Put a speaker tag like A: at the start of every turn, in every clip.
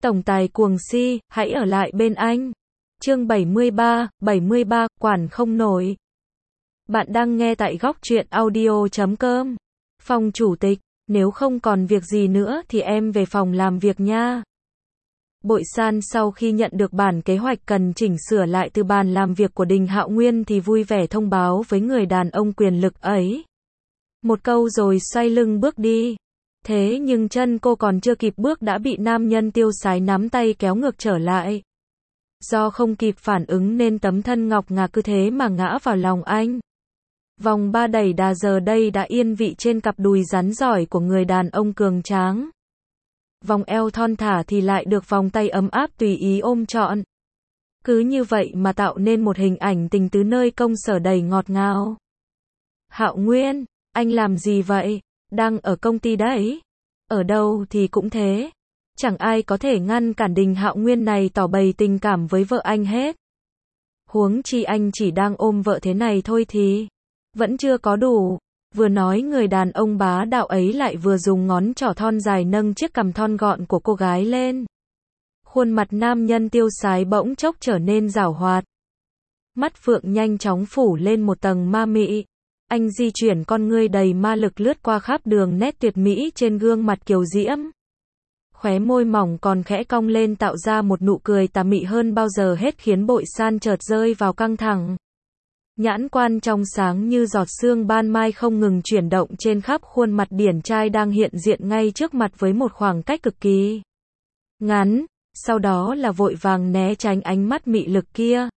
A: Tổng tài cuồng si, hãy ở lại bên anh. Chương 73, quản không nổi. Bạn đang nghe tại góc truyện audio.com. Phòng chủ tịch, nếu không còn việc gì nữa thì em về phòng làm việc nha. Bội San sau khi nhận được bản kế hoạch cần chỉnh sửa lại từ bàn làm việc của Đình Hạo Nguyên thì vui vẻ thông báo với người đàn ông quyền lực ấy. Một câu rồi xoay lưng bước đi. Thế nhưng chân cô còn chưa kịp bước đã bị nam nhân tiêu sái nắm tay kéo ngược trở lại. Do không kịp phản ứng nên tấm thân ngọc ngà cứ thế mà ngã vào lòng anh. Vòng ba đẩy đà giờ đây đã yên vị trên cặp đùi rắn giỏi của người đàn ông cường tráng. Vòng eo thon thả thì lại được vòng tay ấm áp tùy ý ôm trọn. Cứ như vậy mà tạo nên một hình ảnh tình tứ nơi công sở đầy ngọt ngào. Hạo Nguyên, anh làm gì vậy? Đang ở công ty đấy. Ở đâu thì cũng thế. Chẳng ai có thể ngăn cản Đình Hạo Nguyên này tỏ bày tình cảm với vợ anh hết. Huống chi anh chỉ đang ôm vợ thế này thôi thì vẫn chưa có đủ. Vừa nói người đàn ông bá đạo ấy lại vừa dùng ngón trỏ thon dài nâng chiếc cằm thon gọn của cô gái lên. Khuôn mặt nam nhân tiêu sái bỗng chốc trở nên giảo hoạt. Mắt phượng nhanh chóng phủ lên một tầng ma mị. Anh di chuyển con ngươi đầy ma lực lướt qua khắp đường nét tuyệt mỹ trên gương mặt kiều diễm. Khóe môi mỏng còn khẽ cong lên tạo ra một nụ cười tà mị hơn bao giờ hết khiến Bội San chợt rơi vào căng thẳng. Nhãn quan trong sáng như giọt sương ban mai không ngừng chuyển động trên khắp khuôn mặt điển trai đang hiện diện ngay trước mặt với một khoảng cách cực kỳ ngắn, sau đó là vội vàng né tránh ánh mắt mị lực kia.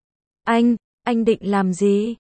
A: Anh định làm gì?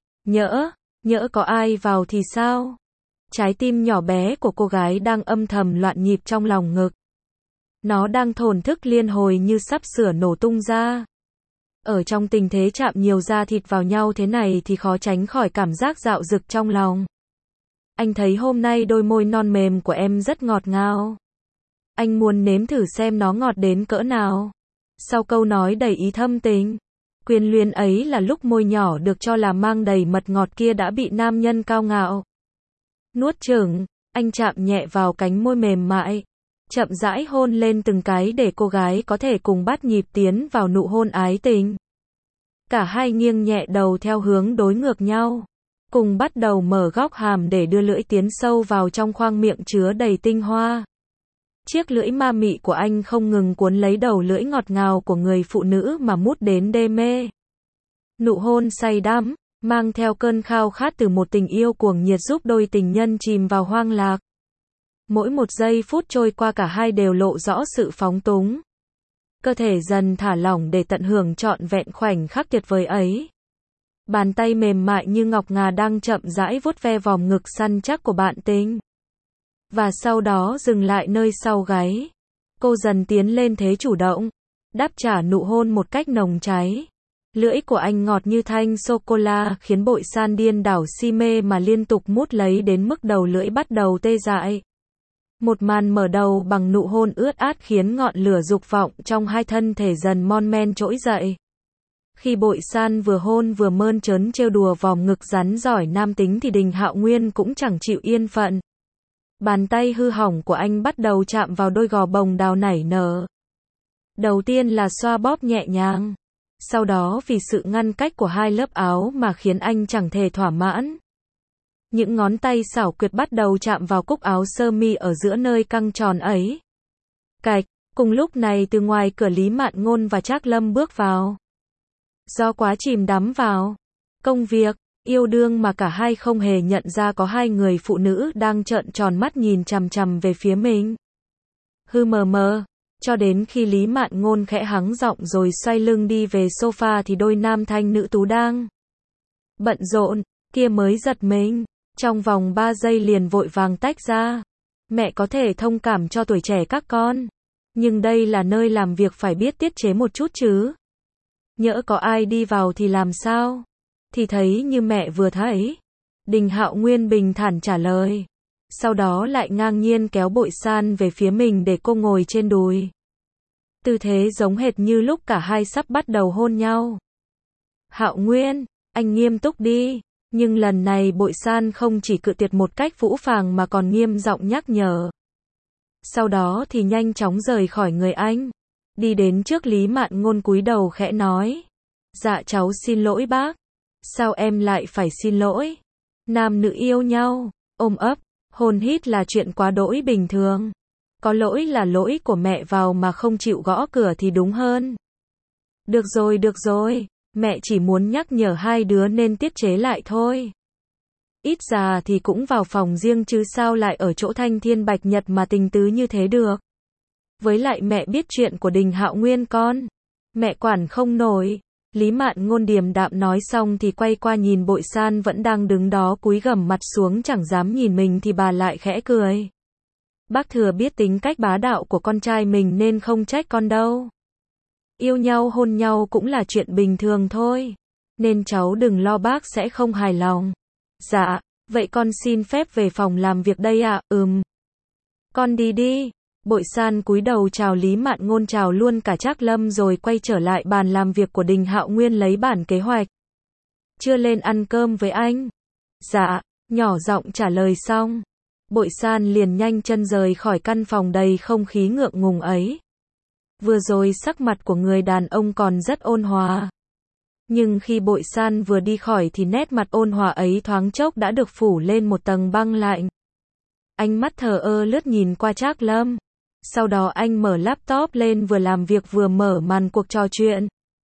A: Nhỡ có ai vào thì sao? Trái tim nhỏ bé của cô gái đang âm thầm loạn nhịp trong lòng ngực. Nó đang thổn thức liên hồi như sắp sửa nổ tung ra. Ở trong tình thế chạm nhiều da thịt vào nhau thế này thì khó tránh khỏi cảm giác dạo dực trong lòng. Anh thấy hôm nay đôi môi non mềm của em rất ngọt ngào. Anh muốn nếm thử xem nó ngọt đến cỡ nào. Sau câu nói đầy ý thâm tình, quyến luyến ấy là lúc môi nhỏ được cho là mang đầy mật ngọt kia đã bị nam nhân cao ngạo nuốt chửng. Anh chạm nhẹ vào cánh môi mềm mại, chậm rãi hôn lên từng cái để cô gái có thể cùng bắt nhịp tiến vào nụ hôn ái tình. Cả hai nghiêng nhẹ đầu theo hướng đối ngược nhau, cùng bắt đầu mở góc hàm để đưa lưỡi tiến sâu vào trong khoang miệng chứa đầy tinh hoa. Chiếc lưỡi ma mị của anh không ngừng cuốn lấy đầu lưỡi ngọt ngào của người phụ nữ mà mút đến đê mê. Nụ hôn say đắm, mang theo cơn khao khát từ một tình yêu cuồng nhiệt giúp đôi tình nhân chìm vào hoang lạc. Mỗi một giây phút trôi qua cả hai đều lộ rõ sự phóng túng. Cơ thể dần thả lỏng để tận hưởng trọn vẹn khoảnh khắc tuyệt vời ấy. Bàn tay mềm mại như ngọc ngà đang chậm rãi vuốt ve vòng ngực săn chắc của bạn tình. Và sau đó dừng lại nơi sau gáy. Cô dần tiến lên thế chủ động, đáp trả nụ hôn một cách nồng cháy. Lưỡi của anh ngọt như thanh sô-cô-la khiến Bội San điên đảo si mê mà liên tục mút lấy đến mức đầu lưỡi bắt đầu tê dại. Một màn mở đầu bằng nụ hôn ướt át khiến ngọn lửa dục vọng trong hai thân thể dần mon men trỗi dậy. Khi Bội San vừa hôn vừa mơn trớn trêu đùa vòng ngực rắn giỏi nam tính thì Đình Hạo Nguyên cũng chẳng chịu yên phận. Bàn tay hư hỏng của anh bắt đầu chạm vào đôi gò bồng đào nảy nở. Đầu tiên là xoa bóp nhẹ nhàng. Sau đó vì sự ngăn cách của hai lớp áo mà khiến anh chẳng thể thỏa mãn. Những ngón tay xảo quyệt bắt đầu chạm vào cúc áo sơ mi ở giữa nơi căng tròn ấy. Cạch, cùng lúc này từ ngoài cửa Lý Mạn Ngôn và Trác Lâm bước vào. Do quá chìm đắm vào công việc, yêu đương mà cả hai không hề nhận ra có hai người phụ nữ đang trợn tròn mắt nhìn chằm chằm về phía mình. Mờ mờ, cho đến khi Lý Mạn Ngôn khẽ hắng giọng rồi xoay lưng đi về sofa thì đôi nam thanh nữ tú đang bận rộn kia mới giật mình. Trong vòng 3 giây liền vội vàng tách ra. Mẹ có thể thông cảm cho tuổi trẻ các con, nhưng đây là nơi làm việc, phải biết tiết chế một chút chứ. Nhỡ có ai đi vào thì làm sao? Thì thấy như mẹ vừa thấy. Đình Hạo Nguyên bình thản trả lời. Sau đó lại ngang nhiên kéo Bội San về phía mình để cô ngồi trên đùi. Tư thế giống hệt như lúc cả hai sắp bắt đầu hôn nhau. Hạo Nguyên, anh nghiêm túc đi. Nhưng lần này Bội San không chỉ cự tuyệt một cách phũ phàng mà còn nghiêm giọng nhắc nhở. Sau đó thì nhanh chóng rời khỏi người anh. Đi đến trước Lý Mạn Ngôn cúi đầu khẽ nói. Dạ cháu xin lỗi bác. Sao em lại phải xin lỗi? Nam nữ yêu nhau, ôm ấp, hôn hít là chuyện quá đỗi bình thường. Có lỗi là lỗi của mẹ vào mà không chịu gõ cửa thì đúng hơn. Được rồi, mẹ chỉ muốn nhắc nhở hai đứa nên tiết chế lại thôi. Ít ra thì cũng vào phòng riêng chứ sao lại ở chỗ thanh thiên bạch nhật mà tình tứ như thế được. Với lại mẹ biết chuyện của Đình Hạo Nguyên con. Mẹ quản không nổi. Lý Mạn Ngôn điềm đạm nói xong thì quay qua nhìn Bội San vẫn đang đứng đó cúi gằm mặt xuống chẳng dám nhìn mình thì bà lại khẽ cười. Bác thừa biết tính cách bá đạo của con trai mình nên không trách con đâu. Yêu nhau hôn nhau cũng là chuyện bình thường thôi. Nên cháu đừng lo bác sẽ không hài lòng. Dạ, vậy con xin phép về phòng làm việc đây ạ. Con đi đi. Bội San cúi đầu chào Lý Mạn Ngôn chào luôn cả Trác Lâm rồi quay trở lại bàn làm việc của Đình Hạo Nguyên lấy bản kế hoạch. Chưa lên ăn cơm với anh? Dạ, nhỏ giọng trả lời xong. Bội San liền nhanh chân rời khỏi căn phòng đầy không khí ngượng ngùng ấy. Vừa rồi sắc mặt của người đàn ông còn rất ôn hòa. Nhưng khi Bội San vừa đi khỏi thì nét mặt ôn hòa ấy thoáng chốc đã được phủ lên một tầng băng lạnh. Ánh mắt thờ ơ lướt nhìn qua Trác Lâm. Sau đó anh mở laptop lên vừa làm việc vừa mở màn cuộc trò chuyện.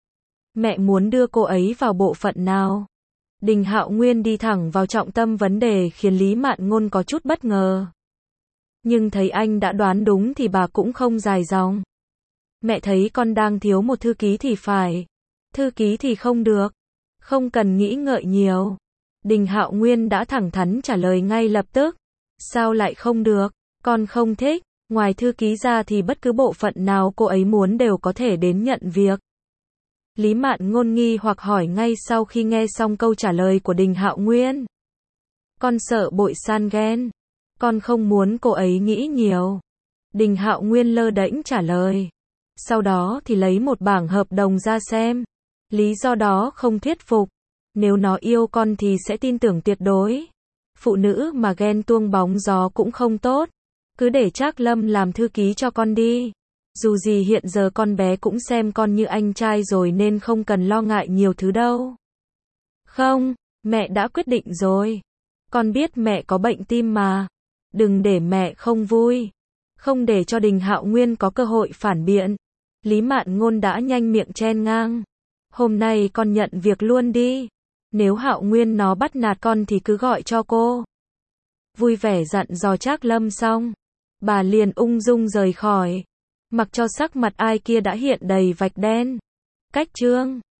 A: Mẹ muốn đưa cô ấy vào bộ phận nào? Đình Hạo Nguyên đi thẳng vào trọng tâm vấn đề khiến Lý Mạn Ngôn có chút bất ngờ. Nhưng thấy anh đã đoán đúng thì bà cũng không dài dòng. Mẹ thấy con đang thiếu một thư ký thì phải. Thư ký thì không được. Không cần nghĩ ngợi nhiều. Đình Hạo Nguyên đã thẳng thắn trả lời ngay lập tức. Sao lại không được? Con không thích. Ngoài thư ký ra thì bất cứ bộ phận nào cô ấy muốn đều có thể đến nhận việc. Lý Mạn Ngôn nghi hoặc hỏi ngay sau khi nghe xong câu trả lời của Đình Hạo Nguyên. Con sợ Bội San ghen. Con không muốn cô ấy nghĩ nhiều. Đình Hạo Nguyên lơ đễnh trả lời. Sau đó thì lấy một bảng hợp đồng ra xem. Lý do đó không thuyết phục. Nếu nó yêu con thì sẽ tin tưởng tuyệt đối. Phụ nữ mà ghen tuông bóng gió cũng không tốt. Cứ để Trác Lâm làm thư ký cho con đi. Dù gì hiện giờ con bé cũng xem con như anh trai rồi nên không cần lo ngại nhiều thứ đâu. Không, mẹ đã quyết định rồi. Con biết mẹ có bệnh tim mà. Đừng để mẹ không vui. Không để cho Đình Hạo Nguyên có cơ hội phản biện. Lý Mạn Ngôn đã nhanh miệng chen ngang. Hôm nay con nhận việc luôn đi. Nếu Hạo Nguyên nó bắt nạt con thì cứ gọi cho cô. Vui vẻ dặn dò Trác Lâm xong. Bà liền ung dung rời khỏi. Mặc cho sắc mặt ai kia đã hiện đầy vạch đen. Cách chương